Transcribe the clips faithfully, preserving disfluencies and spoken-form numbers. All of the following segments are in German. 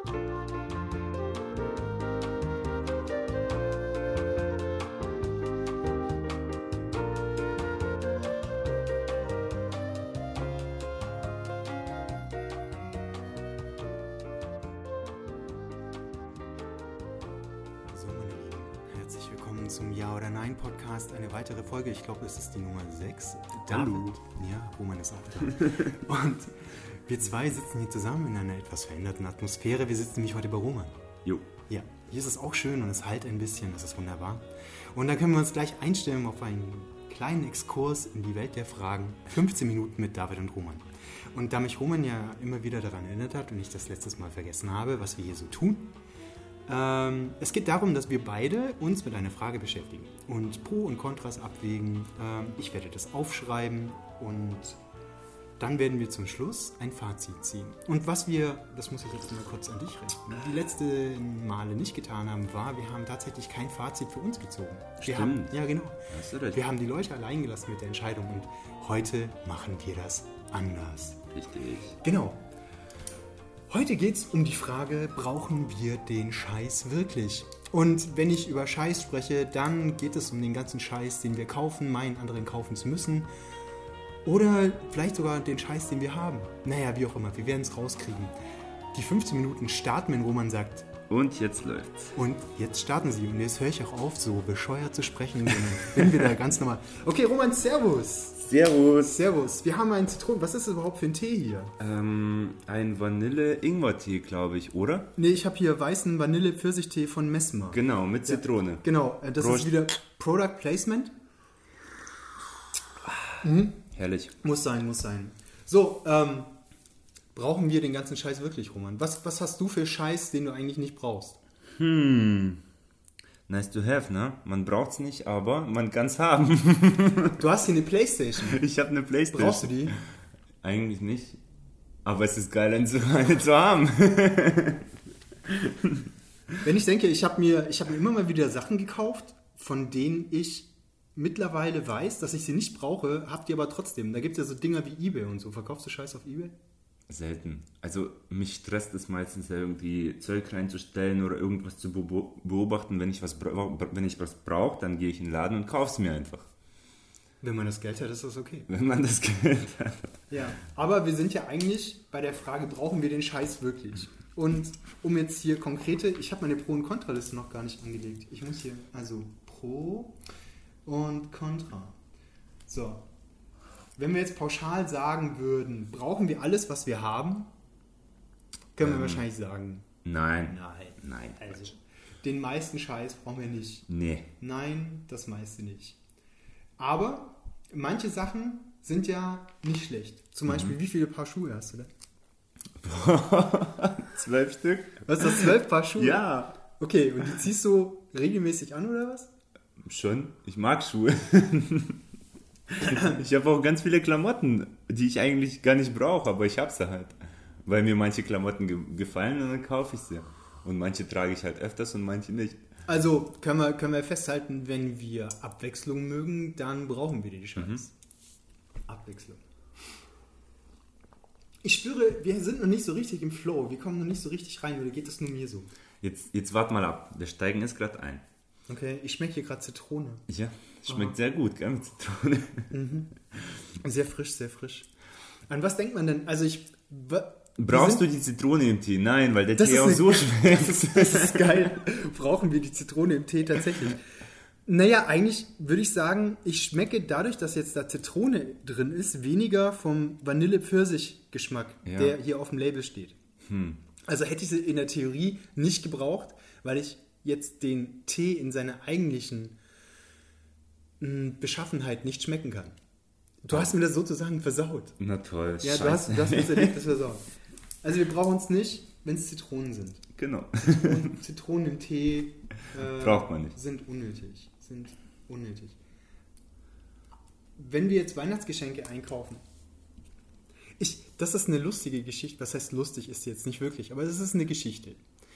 Zum Ja oder Nein Podcast, eine weitere Folge. Ich glaube, es ist die Nummer sechs. David, ja, Roman ist auch da. Und wir zwei sitzen hier zusammen in einer etwas veränderten Atmosphäre. Wir sitzen nämlich heute bei Roman. Jo. Ja, hier ist es auch schön und es halt ein bisschen, das ist wunderbar. Und dann können wir uns gleich einstellen auf einen kleinen Exkurs in die Welt der Fragen. fünfzehn Minuten mit David und Roman. Und da mich Roman ja immer wieder daran erinnert hat und ich das letztes Mal vergessen habe, was wir hier so tun, Ähm, es geht darum, dass wir beide uns mit einer Frage beschäftigen und Pro und Kontras abwägen. Ähm, ich werde das aufschreiben und dann werden wir zum Schluss ein Fazit ziehen. Und was wir, das muss ich jetzt mal kurz an dich richten, die letzten Male nicht getan haben, war, wir haben tatsächlich kein Fazit für uns gezogen. Wir Stimmt. haben, ja, genau. Hast du recht. Wir haben die Leute allein gelassen mit der Entscheidung und heute machen wir das anders. Richtig. Genau. Heute geht es um die Frage, brauchen wir den Scheiß wirklich? Und wenn ich über Scheiß spreche, dann geht es um den ganzen Scheiß, den wir kaufen, meinen, anderen kaufen zu müssen. Oder vielleicht sogar den Scheiß, den wir haben. Naja, wie auch immer, wir werden es rauskriegen. Die fünfzehn Minuten starten, wenn Roman sagt. Und jetzt läuft's. Und jetzt starten sie. Und jetzt höre ich auch auf, so bescheuert zu sprechen. Bin wieder ganz normal. Okay, Roman, servus. Servus. Servus. Wir haben einen Zitronen. Was ist das überhaupt für ein Tee hier? Ähm, ein Vanille-Ingwer-Tee, glaube ich, oder? Nee, ich habe hier weißen Vanille-Pfirsichtee von Messmer. Genau, mit Zitrone. Ja, genau, das Prost. ist wieder Product Placement. Mhm. Herrlich. Muss sein, muss sein. So, ähm, brauchen wir den ganzen Scheiß wirklich, Roman? Was, was hast du für Scheiß, den du eigentlich nicht brauchst? Hm. Nice to have, ne? Man braucht's nicht, aber man kann's haben. Du hast hier eine Playstation. Ich habe eine Playstation. Brauchst du die? Eigentlich nicht. Aber es ist geil, eine zu, eine zu haben. Wenn ich denke, ich habe mir, ich habe mir immer mal wieder Sachen gekauft, von denen ich mittlerweile weiß, dass ich sie nicht brauche, habt ihr aber trotzdem. Da gibt es ja so Dinger wie eBay und so. Verkaufst du Scheiß auf eBay? Selten. Also mich stresst es meistens irgendwie Zeug reinzustellen oder irgendwas zu beobachten. Wenn ich was, bra- wenn ich was brauche, dann gehe ich in den Laden und kaufe es mir einfach. Wenn man das Geld hat, ist das okay. Wenn man das Geld hat. Ja, aber wir sind ja eigentlich bei der Frage, brauchen wir den Scheiß wirklich? Und um jetzt hier konkrete, ich habe meine Pro- und Kontraliste noch gar nicht angelegt. Ich muss hier, also Pro und Contra. So. Wenn wir jetzt pauschal sagen würden, brauchen wir alles, was wir haben, können wir ähm, wahrscheinlich sagen, Nein. nein. Nein. Also, den meisten Scheiß brauchen wir nicht. Nee. Nein, das meiste nicht. Aber manche Sachen sind ja nicht schlecht. Zum Mhm. Beispiel, wie viele Paar Schuhe hast du da? Zwölf Stück? Was ist das, zwölf Paar Schuhe? Ja. Okay, und die ziehst du regelmäßig an, oder was? Schon. Ich mag Schuhe. Ich habe auch ganz viele Klamotten, die ich eigentlich gar nicht brauche, aber ich habe sie halt. Weil mir manche Klamotten ge- gefallen und dann kaufe ich sie. Und manche trage ich halt öfters und manche nicht. Also können wir, können wir festhalten, wenn wir Abwechslung mögen, dann brauchen wir den Scheiß. Mhm. Abwechslung. Ich spüre, wir sind noch nicht so richtig im Flow. Wir kommen noch nicht so richtig rein, oder geht das nur mir so? Jetzt, jetzt wart mal ab. Wir steigen jetzt gerade ein. Okay, ich schmecke hier gerade Zitrone. Ja, schmeckt Ah. sehr gut, gell, mit Zitrone. Mhm. Sehr frisch, sehr frisch. An was denkt man denn? Also ich... wa- Brauchst wir du sind- die Zitrone im Tee? Nein, weil der Das Tee ist auch eine- so schmeckt. Das ist, das ist geil. Brauchen wir die Zitrone im Tee tatsächlich? Naja, eigentlich würde ich sagen, ich schmecke dadurch, dass jetzt da Zitrone drin ist, weniger vom Vanille-Pfirsich-Geschmack, Ja. der hier auf dem Label steht. Hm. Also hätte ich sie in der Theorie nicht gebraucht, weil ich jetzt den Tee in seiner eigentlichen mh, Beschaffenheit nicht schmecken kann. Du hast mir das sozusagen versaut. Na toll, Ja, scheiße. du hast, du hast mir das Erlebnis versaut. Also wir brauchen es nicht, wenn es Zitronen sind. Genau. Zitronen, Zitronen im Tee äh, Braucht man nicht. sind unnötig. Sind unnötig. Wenn wir jetzt Weihnachtsgeschenke einkaufen, ich, das ist eine lustige Geschichte. Was heißt lustig, ist sie jetzt nicht wirklich, aber es ist eine Geschichte.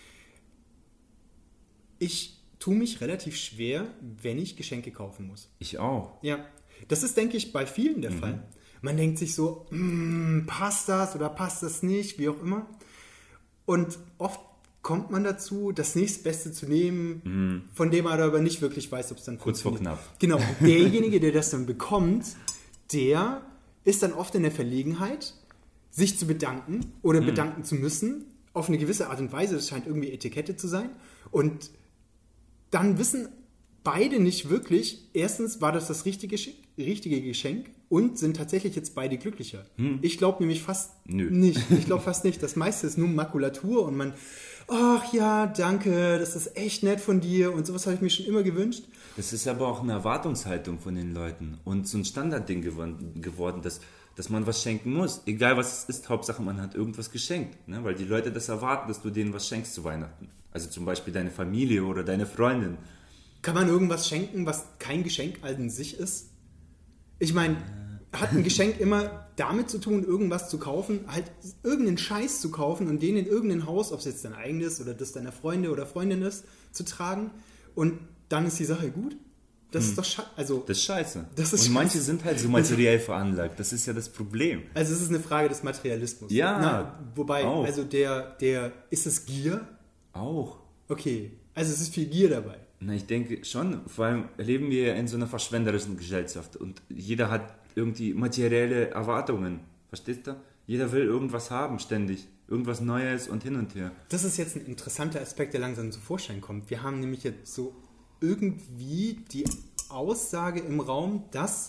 Ich tue mich relativ schwer, wenn ich Geschenke kaufen muss. Ich auch. Ja, das ist, denke ich, bei vielen der Mhm. Fall. Man denkt sich so, "Mm, passt das oder passt das nicht, wie auch immer. Und oft kommt man dazu, das nächstbeste zu nehmen, Mhm. von dem man aber nicht wirklich weiß, ob es dann Kurz vor funktioniert. knapp. Genau, derjenige, der das dann bekommt, der ist dann oft in der Verlegenheit, sich zu bedanken oder Mhm. bedanken zu müssen, auf eine gewisse Art und Weise, das scheint irgendwie Etikette zu sein. Und dann wissen beide nicht wirklich, erstens, war das das richtige, Schick- richtige Geschenk und sind tatsächlich jetzt beide glücklicher. Ich glaube nämlich fast Nö. nicht. Ich glaube fast nicht. Das meiste ist nur Makulatur und man, ach ja, danke, das ist echt nett von dir und sowas habe ich mir schon immer gewünscht. Das ist aber auch eine Erwartungshaltung von den Leuten und so ein Standardding geworden, geworden dass, dass man was schenken muss. Egal was es ist, Hauptsache man hat irgendwas geschenkt. Ne? Weil die Leute das erwarten, dass du denen was schenkst zu Weihnachten. Also zum Beispiel deine Familie oder deine Freundin. Kann man irgendwas schenken, was kein Geschenk an sich ist? Ich meine, hat ein Geschenk immer damit zu tun, irgendwas zu kaufen, halt irgendeinen Scheiß zu kaufen und den in irgendein Haus, ob es jetzt dein eigenes oder das deiner Freunde oder Freundin ist, zu tragen und dann ist die Sache gut? Das hm. ist doch scheiße. Also, das ist scheiße. Das ist und manche scheiße. sind halt so materiell veranlagt. Das ist ja das Problem. Also es ist eine Frage des Materialismus. Ja, Na, wobei, auch. also der, der, ist es Gier? Auch. Okay, also es ist viel Gier dabei. Na, ich denke schon. Vor allem leben wir in so einer verschwenderischen Gesellschaft und jeder hat irgendwie materielle Erwartungen. Verstehst du? Jeder will irgendwas haben ständig. Irgendwas Neues und hin und her. Das ist jetzt ein interessanter Aspekt, der langsam zum Vorschein kommt. Wir haben nämlich jetzt so irgendwie die Aussage im Raum, dass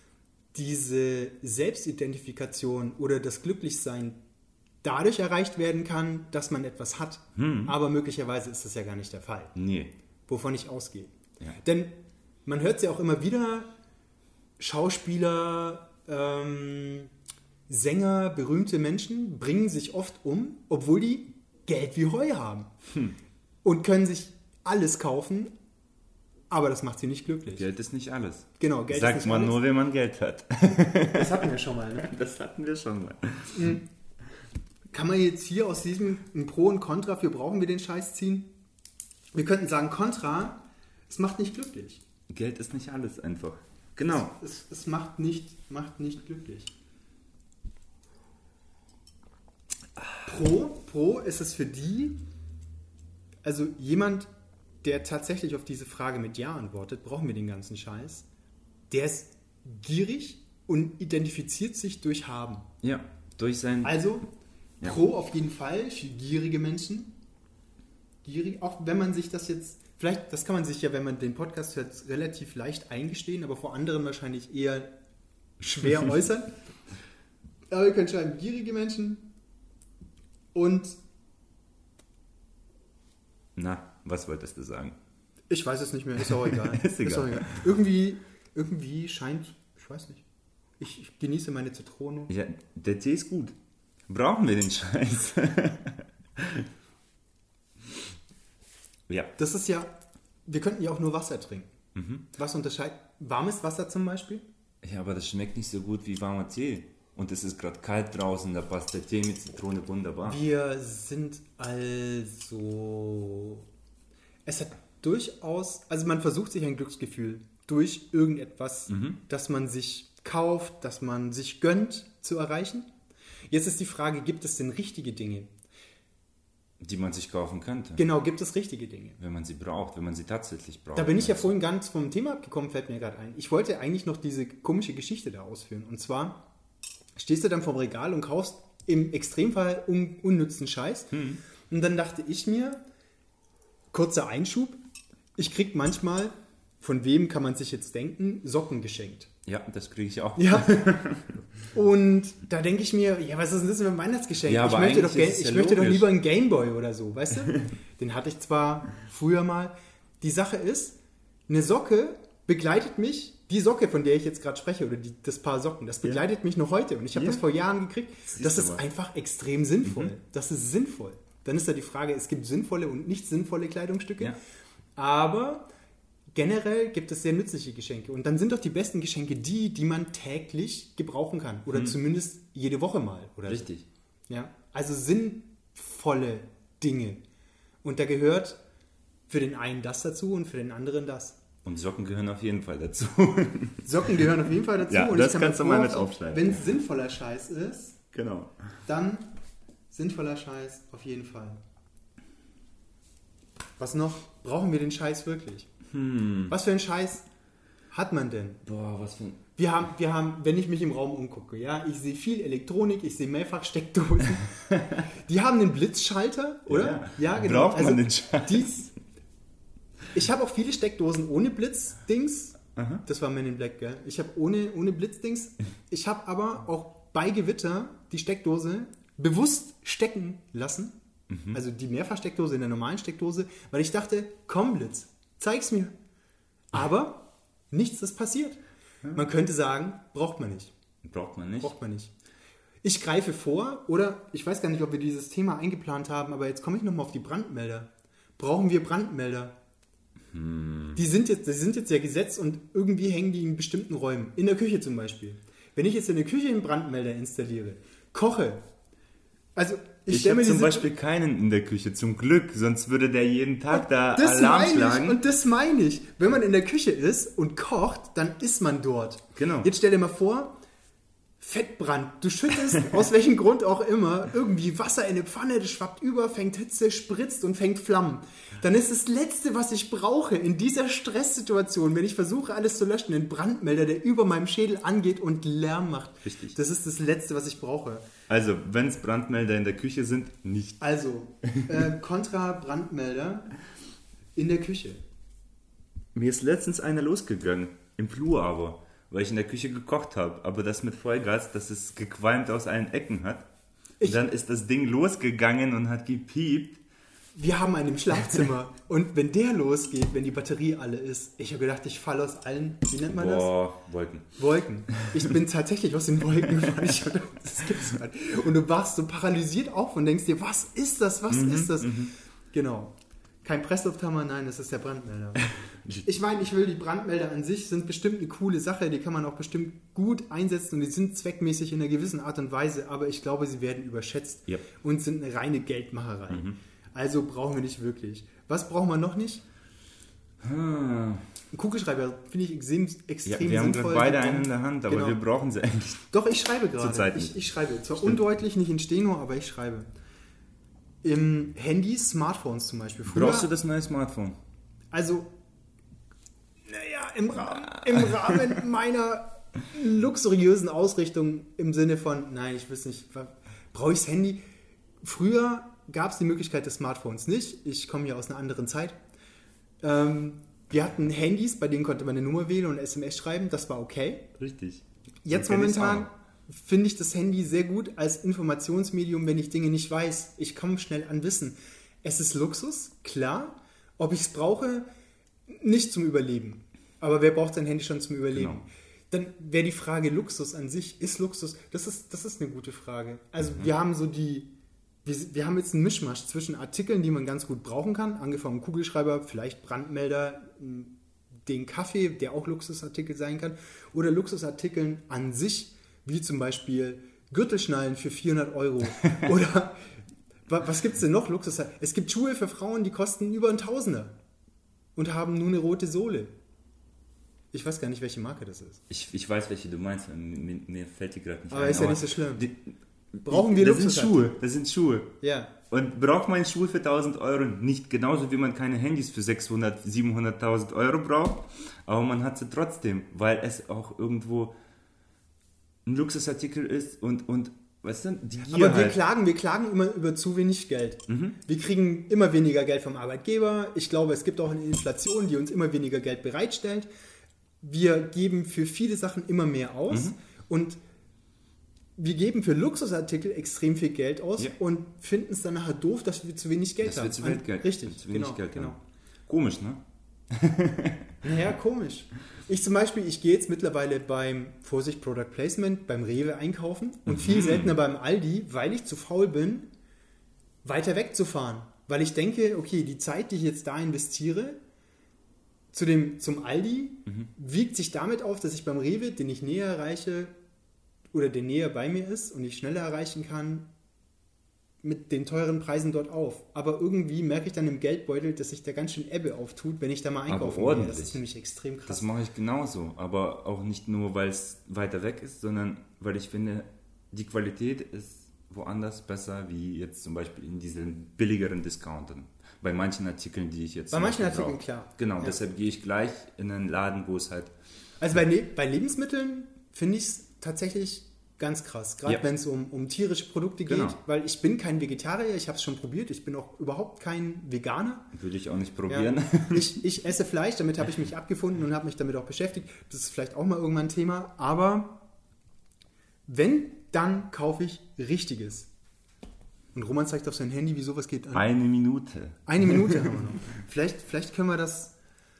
diese Selbstidentifikation oder das Glücklichsein dadurch erreicht werden kann, dass man etwas hat. Hm. Aber möglicherweise ist das ja gar nicht der Fall. Nee. Wovon ich ausgehe. Ja. Denn man hört es ja auch immer wieder, Schauspieler, ähm, Sänger, berühmte Menschen bringen sich oft um, obwohl die Geld wie Heu haben. Hm. Und können sich alles kaufen, aber das macht sie nicht glücklich. Geld ist nicht alles. Genau, Geld Sagt ist nicht man alles. nur, wenn man Geld hat. Das hatten wir schon mal. Ne? Das hatten wir schon mal. Kann man jetzt hier aus diesem ein Pro und Contra für brauchen wir den Scheiß ziehen? Wir könnten sagen, Contra, es macht nicht glücklich. Geld ist nicht alles einfach. Genau. Es, es, es macht, nicht, macht nicht glücklich. Pro, Pro ist es für die, also jemand, der tatsächlich auf diese Frage mit Ja antwortet, brauchen wir den ganzen Scheiß, der ist gierig und identifiziert sich durch Haben. Ja, durch sein... Also, Ja. Pro auf jeden Fall für gierige Menschen. Gierig, auch wenn man sich das jetzt, vielleicht, das kann man sich ja, wenn man den Podcast hört, relativ leicht eingestehen, aber vor anderen wahrscheinlich eher schwer äußern. Aber wir können schreiben, gierige Menschen und Na, was wolltest du sagen? ich weiß es nicht mehr, ist auch egal. Ist egal. auch egal. Irgendwie, irgendwie scheint, ich weiß nicht, ich, ich genieße meine Zitrone. Ja, der Tee ist gut. Brauchen wir den Scheiß? Ja. Das ist ja, wir könnten ja auch nur Wasser trinken. Mhm. Was unterscheidet, warmes Wasser zum Beispiel? Ja, aber das schmeckt nicht so gut wie warmer Tee. Und es ist gerade kalt draußen, da passt der Tee mit Zitrone wunderbar. Wir sind also, es hat durchaus, also man versucht sich ein Glücksgefühl durch irgendetwas, Mhm. das man sich kauft, das man sich gönnt, zu erreichen. Jetzt ist die Frage, gibt es denn richtige Dinge? Die man sich kaufen könnte. Genau, gibt es richtige Dinge? Wenn man sie braucht, wenn man sie tatsächlich braucht. Da bin ich ja vorhin ganz vom Thema abgekommen, fällt mir gerade ein. Ich wollte eigentlich noch diese komische Geschichte da ausführen. Und zwar stehst du dann vorm Regal und kaufst im Extremfall un unnützen Scheiß. Hm. Und dann dachte ich mir, kurzer Einschub, ich krieg manchmal, von wem kann man sich jetzt denken, Socken geschenkt. Ja, das kriege ich auch. Ja. Und da denke ich mir, ja, was ist denn das für ein Weihnachtsgeschenk? Ja, ich aber möchte, doch, eigentlich ist es ich ja möchte doch logisch. lieber einen Gameboy oder so, weißt du? Den hatte ich zwar früher mal. Die Sache ist, eine Socke begleitet mich, die Socke, von der ich jetzt gerade spreche, oder die, das Paar Socken, das begleitet mich noch heute. Und ich habe Ja. das vor Jahren gekriegt. Siehst Das du ist mal. einfach extrem sinnvoll. Mhm. Das ist sinnvoll. Dann ist da die Frage, es gibt sinnvolle und nicht sinnvolle Kleidungsstücke. Ja. Aber generell gibt es sehr nützliche Geschenke. Und dann sind doch die besten Geschenke die, die man täglich gebrauchen kann. Oder zumindest jede Woche mal. Oder Richtig. so. Ja? Also sinnvolle Dinge. Und da gehört für den einen das dazu und für den anderen das. Und Socken gehören auf jeden Fall dazu. Socken gehören auf jeden Fall dazu. Ja, und das ich kann kannst mir du mal mit vorstellen, aufschreiben. wenn es sinnvoller Scheiß ist, Genau. dann sinnvoller Scheiß auf jeden Fall. Was noch? Brauchen wir den Scheiß wirklich? Hm. Was für einen Scheiß hat man denn? Boah, was für ein... Wir haben, wir haben, wenn ich mich im Raum umgucke, ja, ich sehe viel Elektronik, ich sehe mehrfach Steckdosen. Die haben einen Blitzschalter, oder? Ja, ja genau. Braucht man den Scheiß? Dies, ich habe auch viele Steckdosen ohne Blitzdings. Aha. Das war Men in Black, gell? Ich habe ohne, ohne Blitzdings. Ich habe aber auch bei Gewitter die Steckdose bewusst stecken lassen. Mhm. Also die Mehrfachsteckdose in der normalen Steckdose, weil ich dachte, komm Blitz, zeig's mir. Aber nichts ist passiert. Man könnte sagen, braucht man nicht. Braucht man nicht? Braucht man nicht. Ich greife vor, oder ich weiß gar nicht, ob wir dieses Thema eingeplant haben, aber jetzt komme ich nochmal auf die Brandmelder. Brauchen wir Brandmelder? Hm. Die sind jetzt, die sind jetzt ja Gesetz und irgendwie hängen die in bestimmten Räumen. In der Küche zum Beispiel. Wenn ich jetzt in der Küche einen Brandmelder installiere, koche, also ich, ich stelle mir habe zum diese, Beispiel keinen in der Küche, zum Glück, sonst würde der jeden Tag da das Alarm meine schlagen. Ich, und das meine ich. Wenn man in der Küche ist und kocht, dann ist man dort. Genau. Jetzt stell dir mal vor, Fettbrand. Du schüttest, aus welchem Grund auch immer, irgendwie Wasser in eine Pfanne, das schwappt über, fängt Hitze, spritzt und fängt Flammen. Dann ist das Letzte, was ich brauche in dieser Stresssituation, wenn ich versuche, alles zu löschen, ein Brandmelder, der über meinem Schädel angeht und Lärm macht. Richtig. Das ist das Letzte, was ich brauche. Also, wenn es Brandmelder in der Küche sind, nicht. Also, äh, kontra Brandmelder in der Küche. Mir ist letztens einer losgegangen, im Flur aber, weil ich in der Küche gekocht habe. Aber das mit Vollgas, dass es gequalmt aus allen Ecken hat. Ich, und dann ist das Ding losgegangen und hat gepiept. Wir haben einen im Schlafzimmer und wenn der losgeht, wenn die Batterie alle ist, ich habe gedacht, ich falle aus allen, wie nennt man das? Boah, Wolken. Wolken. Ich bin tatsächlich aus den Wolken gefallen. Ich dachte, das gibt's nicht. Und du wachst so paralysiert auf und denkst dir, was ist das, was Mhm, ist das? mhm. Genau. Kein Presslufthammer, nein, das ist der Brandmelder. Ich meine, ich will, die Brandmelder an sich sind bestimmt eine coole Sache, die kann man auch bestimmt gut einsetzen und die sind zweckmäßig in einer gewissen Art und Weise, aber ich glaube, sie werden überschätzt Yep. und sind eine reine Geldmacherei. Mhm. Also brauchen wir nicht wirklich. Was brauchen wir noch nicht? Hm. Ein Kugelschreiber finde ich extrem, extrem Ja, wir haben sinnvoll. gerade beide einen in der Hand, aber Genau. wir brauchen sie eigentlich. Doch, ich schreibe gerade. Zurzeit Ich, nicht. ich schreibe. Zwar Stimmt. undeutlich, nicht in Steno, aber ich schreibe. Im Handys, Smartphones zum Beispiel. Früher, Brauchst du das neue Smartphone? Also, naja, im Rahmen, im Rahmen meiner luxuriösen Ausrichtung im Sinne von, nein, ich weiß nicht, brauche ich das Handy? Früher gab es die Möglichkeit des Smartphones nicht. Ich komme ja aus einer anderen Zeit. Ähm, wir hatten Handys, bei denen konnte man eine Nummer wählen und S M S schreiben. Das war okay. Richtig. Jetzt So kenn ich's momentan auch. finde ich das Handy sehr gut als Informationsmedium, wenn ich Dinge nicht weiß. Ich komme schnell an Wissen. Es ist Luxus, klar. Ob ich es brauche, nicht zum Überleben. Aber wer braucht sein Handy schon zum Überleben? Genau. Dann wäre die Frage Luxus an sich. Ist Luxus? Das ist, das ist eine gute Frage. Also mhm. wir haben so die... Wir, wir haben jetzt einen Mischmasch zwischen Artikeln, die man ganz gut brauchen kann, angefangen Kugelschreiber, vielleicht Brandmelder, den Kaffee, der auch Luxusartikel sein kann, oder Luxusartikeln an sich, wie zum Beispiel Gürtelschnallen für vierhundert Euro. Oder was gibt es denn noch? Luxus? Es gibt Schuhe für Frauen, die kosten über einen Tausender und haben nur eine rote Sohle. Ich weiß gar nicht, welche Marke das ist. Ich, ich weiß, welche du meinst, mir, mir fällt die gerade nicht Aber ein. ist ja nicht so schlimm. Die, Brauchen wir das sind Luxusartikel? Schuhe, das sind Schuhe. Ja. Und braucht man Schuhe für tausend Euro nicht, genauso wie man keine Handys für sechshundert, siebenhunderttausend Euro braucht, aber man hat sie trotzdem, weil es auch irgendwo ein Luxusartikel ist und, und weißt du, die Gier Aber wir halt. klagen, wir klagen immer über zu wenig Geld. Mhm. Wir kriegen immer weniger Geld vom Arbeitgeber. Ich glaube, es gibt auch eine Inflation, die uns immer weniger Geld bereitstellt. Wir geben für viele Sachen immer mehr aus Mhm. und wir geben für Luxusartikel extrem viel Geld aus Ja. und finden es dann nachher doof, dass wir zu wenig Geld Das haben. wird zu wenig Geld. Richtig, zu wenig genau, Geld genau. haben. Komisch, ne? Naja, komisch. Ich zum Beispiel, ich gehe jetzt mittlerweile beim, Vorsicht, Product Placement, beim Rewe einkaufen und Mhm. viel seltener beim Aldi, weil ich zu faul bin, weiter wegzufahren. Weil ich denke, okay, die Zeit, die ich jetzt da investiere, zu dem, zum Aldi, Mhm. wiegt sich damit auf, dass ich beim Rewe, den ich näher erreiche oder der näher bei mir ist und ich schneller erreichen kann, mit den teuren Preisen dort auf. Aber irgendwie merke ich dann im Geldbeutel, dass sich da ganz schön Ebbe auftut, wenn ich da mal einkaufen gehe. ordentlich. Das ist nämlich extrem krass. Das mache ich genauso, aber auch nicht nur, weil es weiter weg ist, sondern weil ich finde, die Qualität ist woanders besser, wie jetzt zum Beispiel in diesen billigeren Discountern. Bei manchen Artikeln, die ich jetzt... Bei manchen Artikeln, brauche. Klar. Genau, ja. deshalb gehe ich gleich in einen Laden, wo es halt... Also bei, Le- bei Lebensmitteln finde ich es tatsächlich ganz krass, gerade ja. wenn es um, um tierische Produkte geht, genau. weil ich bin kein Vegetarier, ich habe es schon probiert, ich bin auch überhaupt kein Veganer. Würde ich auch nicht probieren. Ja. Ich, ich esse Fleisch, damit habe ich mich abgefunden und habe mich damit auch beschäftigt. Das ist vielleicht auch mal irgendwann ein Thema, aber wenn, dann kaufe ich Richtiges. Und Roman zeigt auf sein Handy, wie sowas geht an. Eine Minute. Eine Minute haben wir noch. Vielleicht, vielleicht können wir das...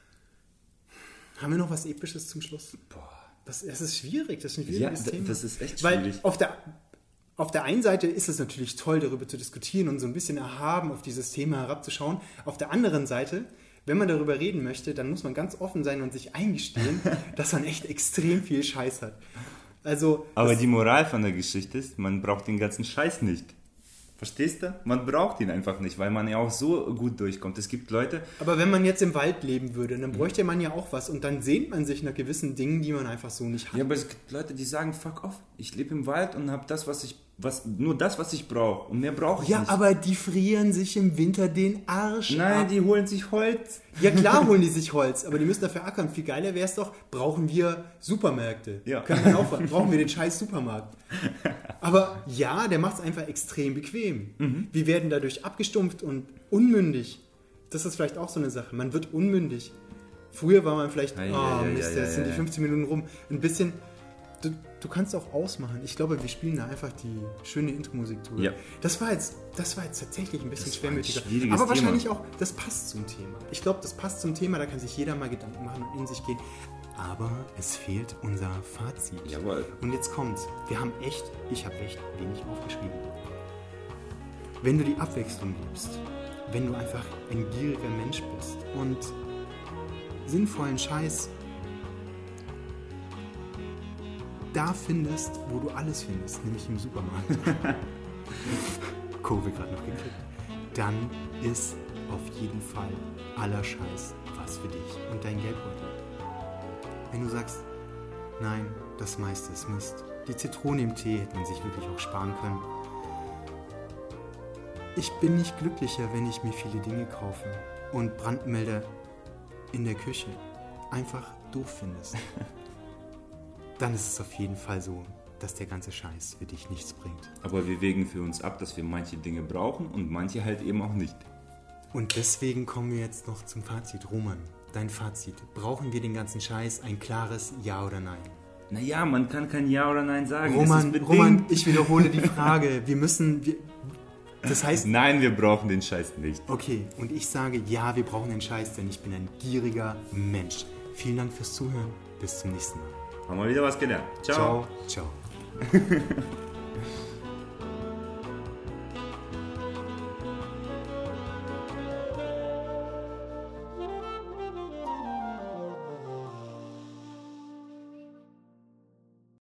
Haben wir noch was Episches zum Schluss? Boah. Das, das ist schwierig, das ist ein schwieriges ja, Thema. das ist echt Weil schwierig. auf der, auf der einen Seite ist es natürlich toll, darüber zu diskutieren und so ein bisschen erhaben auf dieses Thema herabzuschauen. Auf der anderen Seite, wenn man darüber reden möchte, dann muss man ganz offen sein und sich eingestehen, dass man echt extrem viel Scheiß hat. Also, aber die Moral von der Geschichte ist, man braucht den ganzen Scheiß nicht. Verstehst du? Man braucht ihn einfach nicht, weil man ja auch so gut durchkommt. Es gibt Leute... Aber wenn man jetzt im Wald leben würde, dann bräuchte man ja auch was und dann sehnt man sich nach gewissen Dingen, die man einfach so nicht hat. Ja, aber es gibt Leute, die sagen, fuck off, ich lebe im Wald und habe das, was ich... Was, nur das, was ich brauche und mehr brauche ich ja, nicht. Ja, aber die frieren sich im Winter den Arsch Nein, ab. die holen sich Holz. Ja, klar holen die sich Holz, aber die müssen dafür ackern. Viel geiler wäre es doch, brauchen wir Supermärkte. Ja. Können wir auch, brauchen wir den scheiß Supermarkt. Aber ja, der macht es einfach extrem bequem. Mhm. Wir werden dadurch abgestumpft und unmündig. Das ist vielleicht auch so eine Sache. Man wird unmündig. Früher war man vielleicht, oh ja, ja, Mist, ja, jetzt ja, sind die ja. fünfzehn Minuten rum. Ein bisschen... Du, du kannst auch ausmachen. Ich glaube, wir spielen da einfach die schöne Intro-Musik drüber. Ja. Das war jetzt, das war jetzt tatsächlich ein bisschen Das schwermütiger. war ein schwieriges Aber wahrscheinlich Thema. auch, das passt zum Thema. Ich glaube, das passt zum Thema, da kann sich jeder mal Gedanken machen und in sich gehen. Aber es fehlt unser Fazit. Jawohl. Und jetzt kommt's. Wir haben echt, ich habe echt wenig aufgeschrieben. Wenn du die Abwechslung liebst, wenn du einfach ein gieriger Mensch bist und sinnvollen Scheiß da findest, wo du alles findest, nämlich im Supermarkt. Kurve gerade noch gekriegt. Dann ist auf jeden Fall aller Scheiß was für dich und dein Geldbeutel. Wenn du sagst, nein, das meiste ist Mist. Die Zitrone im Tee hätte man sich wirklich auch sparen können. Ich bin nicht glücklicher, wenn ich mir viele Dinge kaufe und Brandmelder in der Küche einfach doof findest. Dann ist es auf jeden Fall so, dass der ganze Scheiß für dich nichts bringt. Aber wir wägen für uns ab, dass wir manche Dinge brauchen und manche halt eben auch nicht. Und deswegen kommen wir jetzt noch zum Fazit. Roman, dein Fazit. Brauchen wir den ganzen Scheiß? Ein klares Ja oder Nein? Naja, man kann kein Ja oder Nein sagen. Roman, Roman, ich wiederhole die Frage. Wir müssen... Wir, das heißt... Nein, wir brauchen den Scheiß nicht. Okay, und ich sage, ja, wir brauchen den Scheiß, denn ich bin ein gieriger Mensch. Vielen Dank fürs Zuhören. Bis zum nächsten Mal. Haben wir wieder was gelernt. Ciao. Ciao. Ciao.